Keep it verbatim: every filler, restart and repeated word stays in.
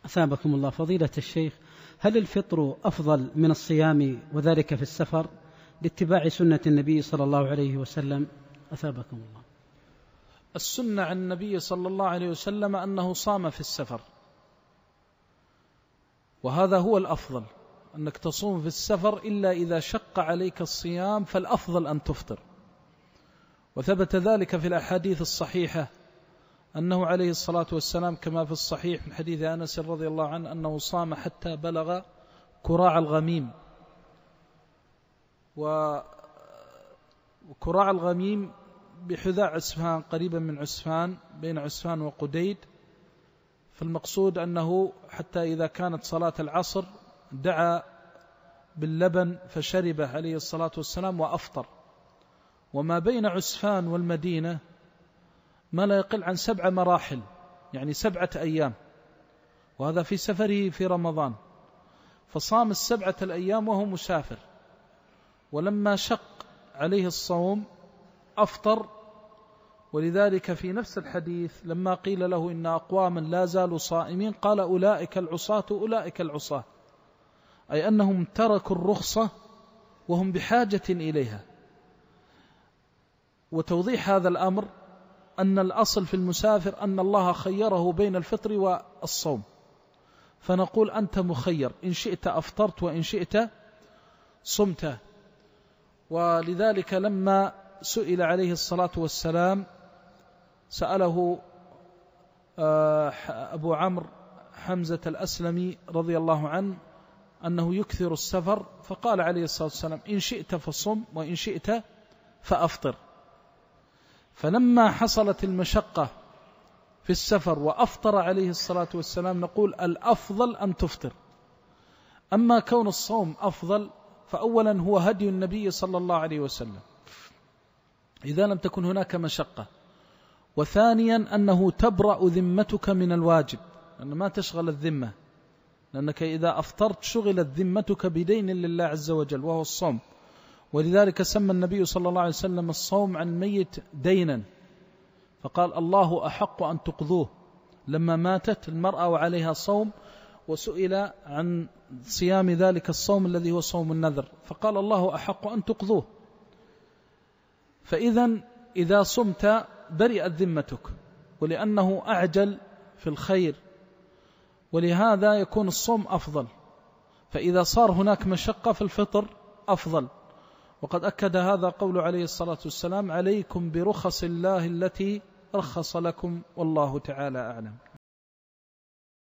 أثابكم الله فضيلة الشيخ، هل الفطر أفضل من الصيام وذلك في السفر لاتباع سنة النبي صلى الله عليه وسلم؟ أثابكم الله. السنة عن النبي صلى الله عليه وسلم أنه صام في السفر، وهذا هو الأفضل، أنك تصوم في السفر إلا إذا شق عليك الصيام فالأفضل أن تفطر. وثبت ذلك في الأحاديث الصحيحة أنه عليه الصلاة والسلام كما في الصحيح من حديث أنس رضي الله عنه أنه صام حتى بلغ كراع الغميم. وكراع الغميم بحذاء عسفان، قريبا من عسفان، بين عسفان وقديد. فالمقصود أنه حتى إذا كانت صلاة العصر دعا باللبن فشربه عليه الصلاة والسلام وأفطر. وما بين عسفان والمدينة ما لا يقل عن سبع مراحل، يعني سبعة أيام، وهذا في سفره في رمضان، فصام السبعة الأيام وهو مسافر. ولما شق عليه الصوم أفطر. ولذلك في نفس الحديث لما قيل له إن أقواما لا زالوا صائمين قال أولئك العصاة أولئك العصاة، أي أنهم تركوا الرخصة وهم بحاجة إليها. وتوضيح هذا الأمر أن الأصل في المسافر أن الله خيره بين الفطر والصوم، فنقول أنت مخير، إن شئت أفطرت وإن شئت صمت. ولذلك لما سئل عليه الصلاة والسلام، سأله أبو عمرو حمزة الأسلمي رضي الله عنه أنه يكثر السفر، فقال عليه الصلاة والسلام إن شئت فصم وإن شئت فأفطر. فلما حصلت المشقة في السفر وأفطر عليه الصلاة والسلام نقول الأفضل أن تفطر. أما كون الصوم أفضل فأولا هو هدي النبي صلى الله عليه وسلم إذا لم تكن هناك مشقة، وثانيا أنه تبرأ ذمتك من الواجب، لأن ما تشغل الذمة، لأنك إذا أفطرت شغلت ذمتك بدين لله عز وجل وهو الصوم. ولذلك سمى النبي صلى الله عليه وسلم الصوم عن الميت دينا، فقال الله أحق أن تقضوه لما ماتت المرأة وعليها صوم، وسئل عن صيام ذلك الصوم الذي هو صوم النذر فقال الله أحق أن تقضوه. فإذا إذا صمت برئت ذمتك، ولأنه أعجل في الخير، ولهذا يكون الصوم أفضل. فإذا صار هناك مشقة فالفطر أفضل. وقد أكد هذا قول عليه الصلاة والسلام عليكم برخص الله التي رخص لكم والله تعالى أعلم.